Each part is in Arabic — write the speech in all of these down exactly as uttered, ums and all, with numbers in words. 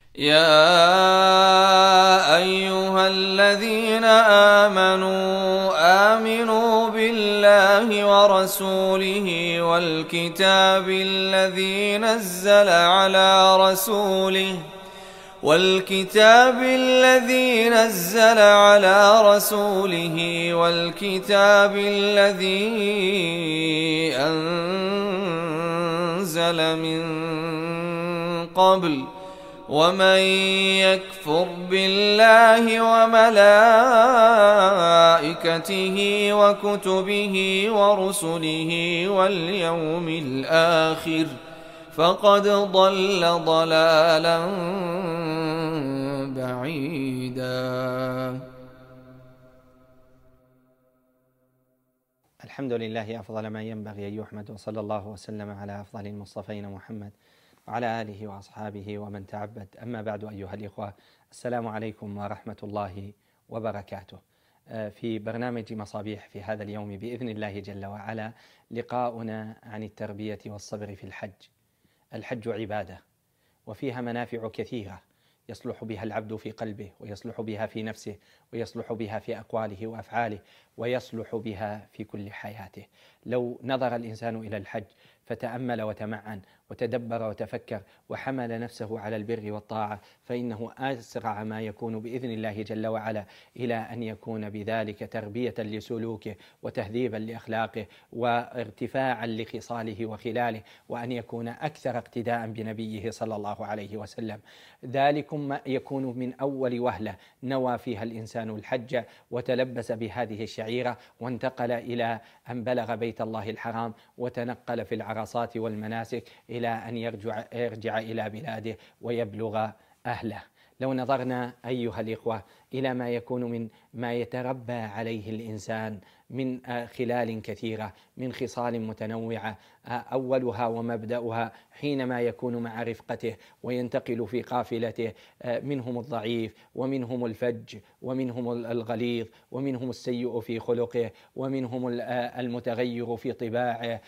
يا أيها الذين آمنوا آمنوا بالله ورسوله والكتاب الذي نزل على رسوله والكتاب الذي نزل على رسوله والكتاب الذي أنزل من قبل ومن يكفر بالله وملائكته وكتبه ورسله واليوم الآخر فقد ضل ضلالا بعيدا. الحمد لله أفضل ما ينبغي أن يحمد، وصلى الله وسلم على أفضل المصطفين محمد وعلى آله وأصحابه ومن تعبد. أما بعد أيها الإخوة، السلام عليكم ورحمة الله وبركاته. في برنامج مصابيح في هذا اليوم بإذن الله جل وعلا لقاؤنا عن التربية والصبر في الحج. الحج عبادة وفيها منافع كثيرة يصلح بها العبد في قلبه، ويصلح بها في نفسه، ويصلح بها في أقواله وأفعاله، ويصلح بها في كل حياته. لو نظر الإنسان إلى الحج فتأمل وتمعن وتدبر وتفكر وحمل نفسه على البر والطاعة، فإنه أسرع ما يكون بإذن الله جل وعلا إلى أن يكون بذلك تربية لسلوكه وتهذيبا لأخلاقه وارتفاعا لخصاله وخلاله، وأن يكون أكثر اقتداء بنبيه صلى الله عليه وسلم. ذلكم ما يكون من أول وهلة نوى فيها الإنسان الحج وتلبس بهذه الشعيرة وانتقل إلى أن بلغ بيت الله الحرام وتنقل في العرصات والمناسك إلى أن يرجع, يرجع إلى بلاده ويبلغ أهله. لو نظرنا أيها الإخوة إلى ما يكون من ما يتربى عليه الإنسان من خلال كثيرة، من خصال متنوعة، أولها ومبدأها حينما يكون مع رفقته وينتقل في قافلته، منهم الضعيف ومنهم الفج ومنهم الغليظ ومنهم السيء في خلقه ومنهم المتغير في طباعه،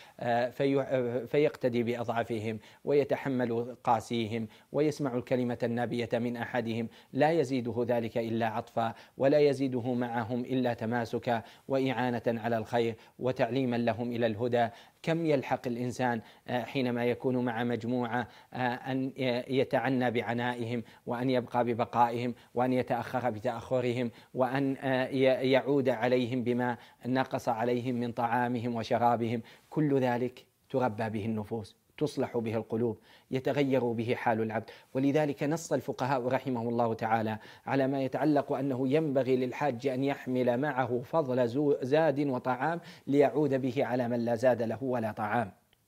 فيقتدي بأضعفهم ويتحمل قاسيهم ويسمع الكلمة النابية من أحدهم، لا يزيده ذلك إلا عطفا، ولا يزيده معهم إلا تماسكا وإعانة على الخير وتعليما لهم إلى الهدى. كم يلحق الإنسان حينما يكون مع مجموعة أن يتعنى بعنائهم، وأن يبقى ببقائهم، وأن يتأخر بتأخرهم، وأن يعود عليهم بما نقص عليهم من طعامهم وشرابهم. كل ذلك تربى به النفوس، تصلح به القلوب، يتغير به حال العبد. ولذلك نص الفقهاء رحمه الله تعالى على ما يتعلق أنه ينبغي للحاج أن يحمل معه فضل زاد وطعام ليعود به على من لا زاد له ولا طعام.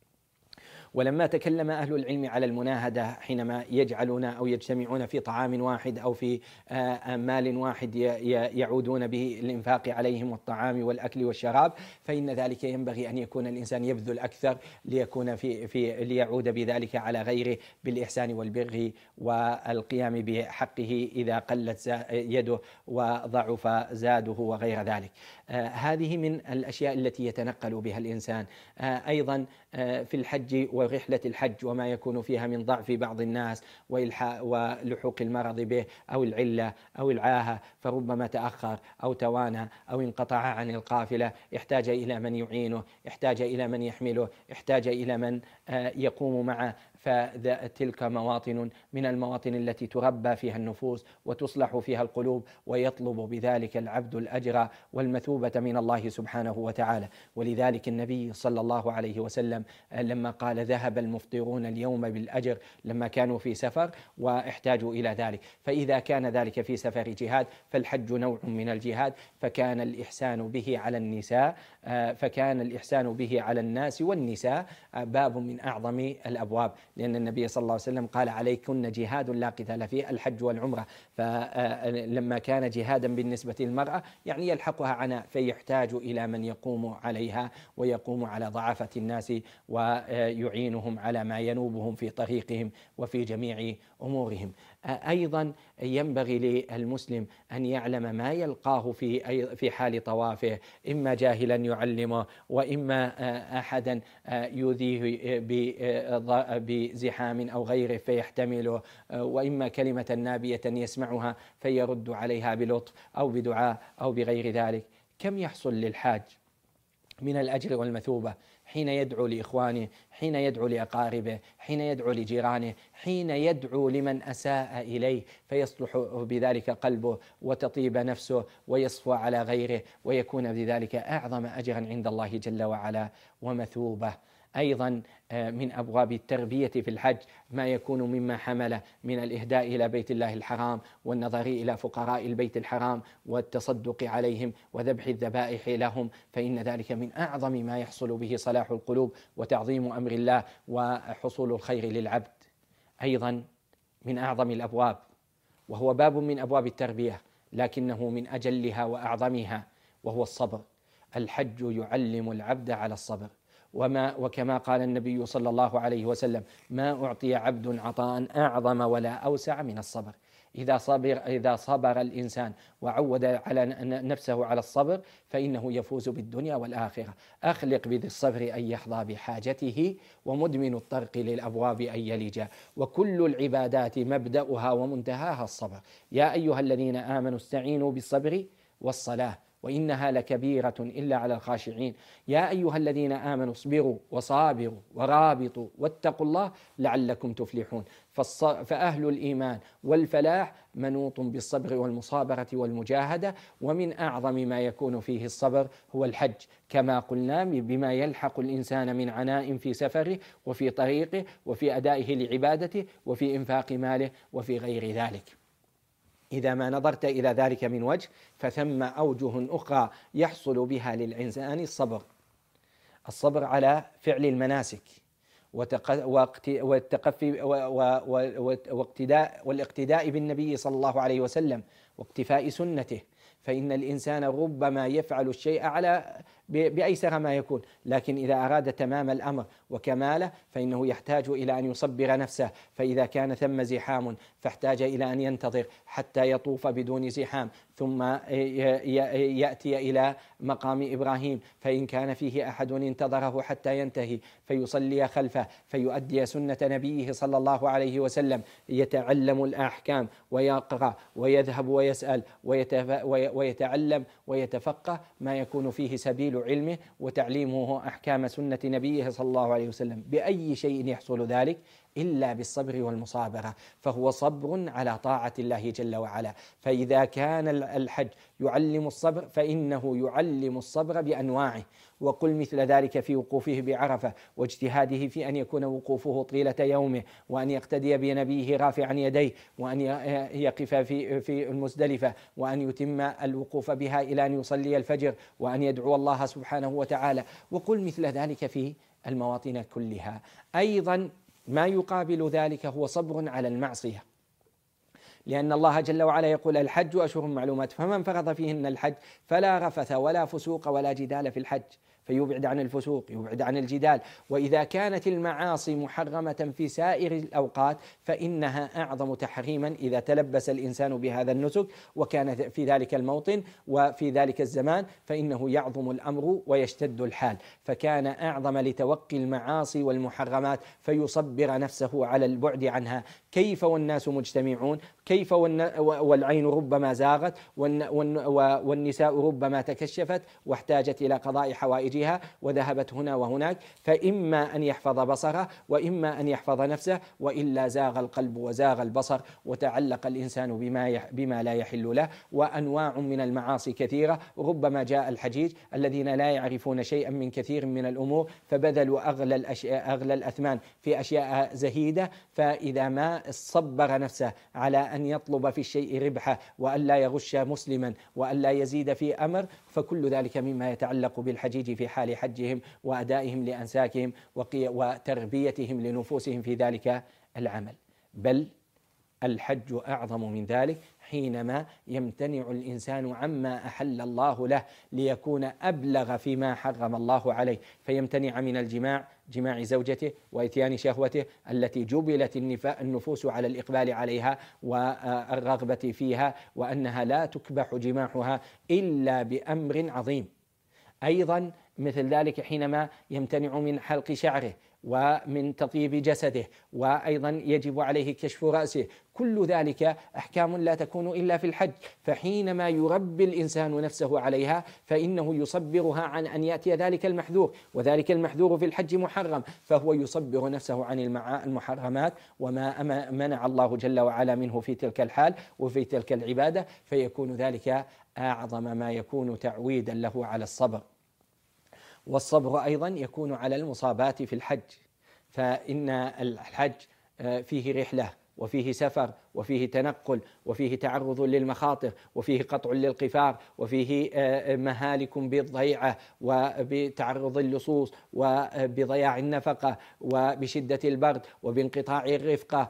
ولما تكلم أهل العلم على المناهدة حينما يجعلون أو يجتمعون في طعام واحد أو في مال واحد يعودون به الإنفاق عليهم والطعام والأكل والشراب، فإن ذلك ينبغي أن يكون الإنسان يبذل أكثر ليكون في في ليعود بذلك على غيره بالإحسان والبر والقيام بحقه إذا قلت يده وضعف زاده وغير ذلك. هذه من الأشياء التي يتنقل بها الإنسان. أيضا في الحج ورحلة الحج وما يكون فيها من ضعف بعض الناس ولحوق المرض به أو العلة أو العاهة، فربما تأخر أو توانى أو انقطع عن القافلة، احتاج إلى من يعينه، احتاج إلى من يحمله، احتاج إلى من يقوم معه. فتلك مواطن من المواطن التي تربى فيها النفوس وتصلح فيها القلوب، ويطلب بذلك العبد الأجر والمثوبة من الله سبحانه وتعالى. ولذلك النبي صلى الله عليه وسلم لما قال ذهب المفطرون اليوم بالأجر لما كانوا في سفر واحتاجوا إلى ذلك. فإذا كان ذلك في سفر جهاد فالحج نوع من الجهاد، فكان الإحسان به على النساء فكان الإحسان به على الناس والنساء باب من أعظم الأبواب، لأن النبي صلى الله عليه وسلم قال عليكن جهاد لا قتال فيه الحج والعمرة. فلما كان جهادا بالنسبة للمرأة يعني يلحقها فيحتاج إلى من يقوم عليها ويقوم على ضعافة الناس ويعينهم على ما ينوبهم في طريقهم وفي جميع أمورهم. أيضا ينبغي للمسلم أن يعلم ما يلقاه في في حال طوافه، إما جاهلا يعلمه، وإما أحدا يؤذيه بزحام أو غيره فيحتمله، وإما كلمة نابية يسمعها فيرد عليها بلطف أو بدعاء أو بغير ذلك. كم يحصل للحاج من الأجر والمثوبة حين يدعو لإخوانه، حين يدعو لأقاربه، حين يدعو لجيرانه، حين يدعو لمن أساء إليه فيصلح بذلك قلبه وتطيب نفسه ويصفو على غيره، ويكون بذلك أعظم أجرا عند الله جل وعلا ومثوبة. أيضا من أبواب التربية في الحج ما يكون مما حمل من الإهداء إلى بيت الله الحرام والنظر إلى فقراء البيت الحرام والتصدق عليهم وذبح الذبائح لهم، فإن ذلك من أعظم ما يحصل به صلاح القلوب وتعظيم أمر الله وحصول الخير للعبد. أيضا من أعظم الأبواب، وهو باب من أبواب التربية لكنه من أجلها وأعظمها، وهو الصبر. الحج يعلم العبد على الصبر، وما وكما قال النبي صلى الله عليه وسلم: ما أعطي عبد عطاء أعظم ولا أوسع من الصبر. إذا صبر إذا صبر الإنسان وعود على نفسه على الصبر فإنه يفوز بالدنيا والآخرة. أخلق بذي الصبر أن يحظى بحاجته، ومدمن الطرق للأبواب أن يلج، وكل العبادات مبدأها ومنتهاها الصبر. يا أيها الذين آمنوا استعينوا بالصبر والصلاة وإنها لكبيرة إلا على الخاشعين. يا أيها الذين آمنوا اصبروا وصابروا ورابطوا واتقوا الله لعلكم تفلحون. فأهل الإيمان والفلاح منوط بالصبر والمصابرة والمجاهدة، ومن أعظم ما يكون فيه الصبر هو الحج، كما قلنا بما يلحق الإنسان من عناء في سفره وفي طريقه وفي أدائه لعبادته وفي إنفاق ماله وفي غير ذلك. إذا ما نظرت إلى ذلك من وجه فثم أوجه أخرى يحصل بها للإنسان الصبر. الصبر على فعل المناسك والتقفي واقتداء والاقتداء بالنبي صلى الله عليه وسلم واقتفاء سنته، فإن الإنسان ربما يفعل الشيء على بأيسر ما يكون، لكن إذا أراد تمام الأمر وكماله فإنه يحتاج إلى أن يصبر نفسه، فإذا كان ثم زحام فاحتاج إلى أن ينتظر حتى يطوف بدون زحام، ثم يأتي إلى مقام إبراهيم فإن كان فيه أحد انتظره حتى ينتهي فيصلي خلفه فيؤدي سنة نبيه صلى الله عليه وسلم، يتعلم الأحكام ويقرأ ويذهب ويسأل ويتعلم ويتفقه ما يكون فيه سبيل علمه وتعليمه أحكام سنة نبيه صلى الله عليه وسلم. بأي شيء يحصل ذلك إلا بالصبر والمصابرة، فهو صبر على طاعة الله جل وعلا. فإذا كان الحج يعلم الصبر فإنه يعلم الصبر بأنواعه، وقل مثل ذلك في وقوفه بعرفة واجتهاده في أن يكون وقوفه طيلة يومه، وأن يقتدي بنبيه رافعا يديه، وأن يقف في في المزدلفة، وأن يتم الوقوف بها إلى أن يصلي الفجر، وأن يدعو الله سبحانه وتعالى. وقل مثل ذلك في المواطن كلها. أيضا ما يقابل ذلك هو صبر على المعصية، لأن الله جل وعلا يقول: الحج أشهر معلومات فمن فرض فيهن الحج فلا رفث ولا فسوق ولا جدال في الحج، فيبعد عن الفسوق يبعد عن الجدال. وإذا كانت المعاصي محرمة في سائر الأوقات فإنها أعظم تحريما إذا تلبس الإنسان بهذا النسك وكان في ذلك الموطن وفي ذلك الزمان، فإنه يعظم الأمر ويشتد الحال. فكان أعظم لتوقي المعاصي والمحرمات فيصبر نفسه على البعد عنها. كيف والناس مجتمعون، كيف والعين ربما زاغت والنساء ربما تكشفت واحتاجت إلى قضاء حوائجها وذهبت هنا وهناك، فإما أن يحفظ بصره وإما أن يحفظ نفسه، وإلا زاغ القلب وزاغ البصر وتعلق الإنسان بما, بما لا يحل له. وأنواع من المعاصي كثيرة، ربما جاء الحجيج الذين لا يعرفون شيئا من كثير من الأمور فبذلوا أغلى, الأشياء أغلى الأثمان في أشياء زهيدة، فإذا ما صبر نفسه على أن يطلب في الشيء ربحه وأن لا يغش مسلما وأن لا يزيد في أمر، فكل ذلك مما يتعلق بالحجيج في حال حجهم وأدائهم لأنساكهم وتربيتهم لنفوسهم في ذلك العمل. بل الحج أعظم من ذلك حينما يمتنع الإنسان عما أحل الله له ليكون أبلغ فيما حرم الله عليه، فيمتنع من الجماع، جماع زوجته وإتيان شهوته التي جبلت النفوس على الإقبال عليها والرغبة فيها، وأنها لا تكبح جماعها إلا بأمر عظيم. أيضا مثل ذلك حينما يمتنع من حلق شعره ومن تطيب جسده، وأيضا يجب عليه كشف رأسه، كل ذلك أحكام لا تكون إلا في الحج. فحينما يربي الإنسان نفسه عليها فإنه يصبرها عن أن يأتي ذلك المحذور، وذلك المحذور في الحج محرم، فهو يصبر نفسه عن المحرمات وما منع الله جل وعلا منه في تلك الحال وفي تلك العبادة، فيكون ذلك أعظم ما يكون تعويدا له على الصبر. والصبر أيضا يكون على المصابات في الحج، فإن الحج فيه رحلة وفيه سفر وفيه تنقل وفيه تعرض للمخاطر وفيه قطع للقفار وفيه مهالك بالضيعة وبتعرض اللصوص وبضياع النفقة وبشدة البرد وبانقطاع الرفقة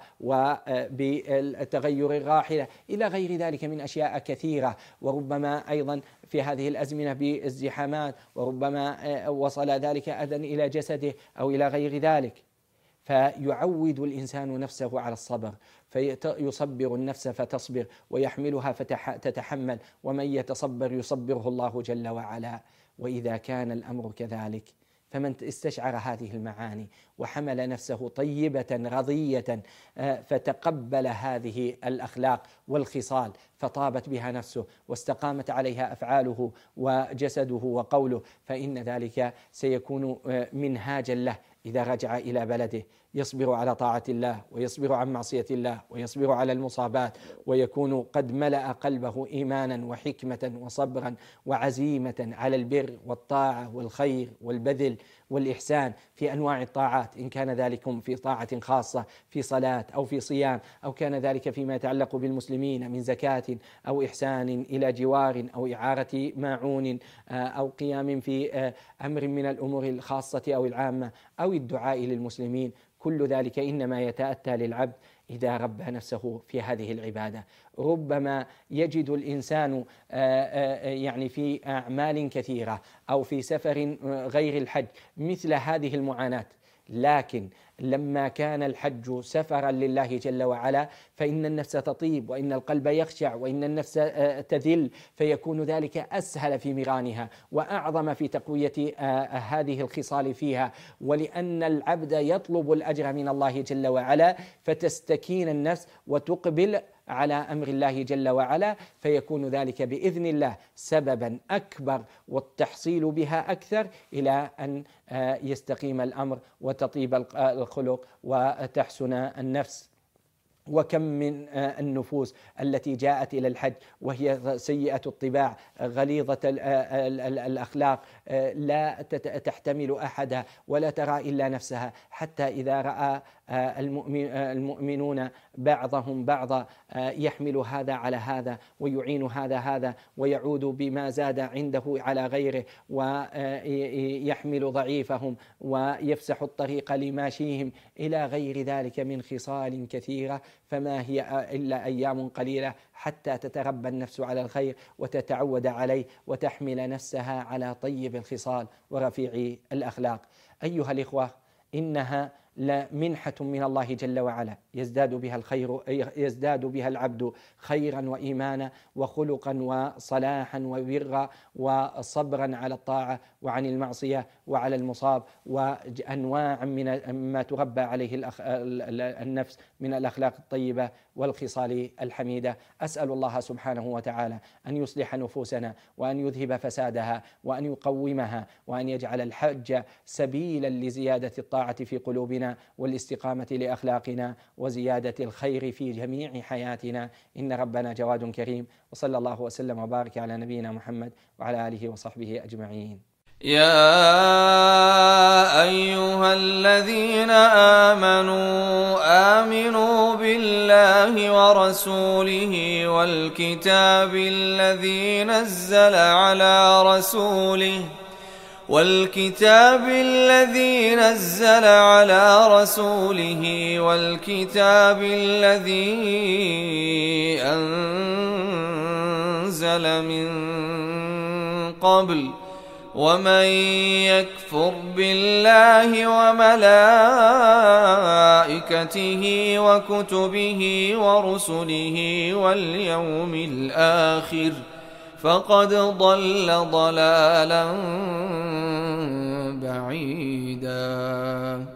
وبتغير الراحلة إلى غير ذلك من أشياء كثيرة، وربما أيضا في هذه الأزمنة بالزحامات، وربما وصل ذلك أذى إلى جسده أو إلى غير ذلك. فيعود الإنسان نفسه على الصبر، فيصبر النفس فتصبر ويحملها فتتحمل، ومن يتصبر يصبره الله جل وعلا. وإذا كان الأمر كذلك فمن استشعر هذه المعاني وحمل نفسه طيبة رضية فتقبل هذه الأخلاق والخصال فطابت بها نفسه واستقامت عليها أفعاله وجسده وقوله، فإن ذلك سيكون منهاجا له إذا رجع إلى بلده، يصبر على طاعة الله ويصبر عن معصية الله ويصبر على المصابات، ويكون قد ملأ قلبه إيمانا وحكمة وصبرا وعزيمة على البر والطاعة والخير والبذل والإحسان في أنواع الطاعات، إن كان ذلك في طاعة خاصة في صلاة أو في صيام، أو كان ذلك فيما يتعلق بالمسلمين من زكاة أو إحسان إلى جوار أو إعارة ماعون أو قيام في أمر من الأمور الخاصة أو العامة أو الدعاء للمسلمين. كل ذلك إنما يتأتى للعبد إذا ربى نفسه في هذه العبادة. ربما يجد الإنسان يعني في أعمال كثيرة أو في سفر غير الحج مثل هذه المعاناة، لكن لما كان الحج سفرا لله جل وعلا فإن النفس تطيب وإن القلب يخشع وإن النفس تذل، فيكون ذلك أسهل في مرانها وأعظم في تقوية هذه الخصال فيها، ولأن العبد يطلب الأجر من الله جل وعلا فتستكين النفس وتقبل على أمر الله جل وعلا، فيكون ذلك بإذن الله سببا أكبر والتحصيل بها أكثر إلى أن يستقيم الأمر وتطيب الخلق وتحسن النفس. وكم من النفوس التي جاءت إلى الحج وهي سيئة الطباع غليظة الأخلاق لا تحتمل أحدا ولا ترى إلا نفسها، حتى إذا رأى المؤمنون بعضهم بعضا يحمل هذا على هذا ويعين هذا هذا ويعود بما زاد عنده على غيره ويحمل ضعيفهم ويفسح الطريق لماشيهم إلى غير ذلك من خصال كثيرة، فما هي إلا أيام قليلة حتى تتربى النفس على الخير وتتعود عليه وتحمل نفسها على طيب الخصال ورفيع الأخلاق. أيها الإخوة، إنها لمنحة من الله جل وعلا يزداد بها الخير يزداد بها العبد خيرا وإيمانا وخلقا وصلاحا وبرا وصبرا على الطاعة وعن المعصية وعلى المصاب وأنواع من ما تربى عليه النفس من الأخلاق الطيبة والخصال الحميدة. أسأل الله سبحانه وتعالى أن يصلح نفوسنا وأن يذهب فسادها وأن يقومها وأن يجعل الحج سبيلا لزيادة الطاعة في قلوبنا والاستقامة لأخلاقنا وزيادة الخير في جميع حياتنا، إن ربنا جواد كريم. وصلى الله وسلم وبارك على نبينا محمد وعلى آله وصحبه أجمعين. يا أيها الذين آمنوا آمنوا بالله ورسوله والكتاب الذي نزل على رسوله والكتاب الذي نزل على رسوله والكتاب الذي أنزل من قبل ومن يكفر بالله وملائكته وكتبه ورسله واليوم الآخر فقد ضل ضلالا بعيدا.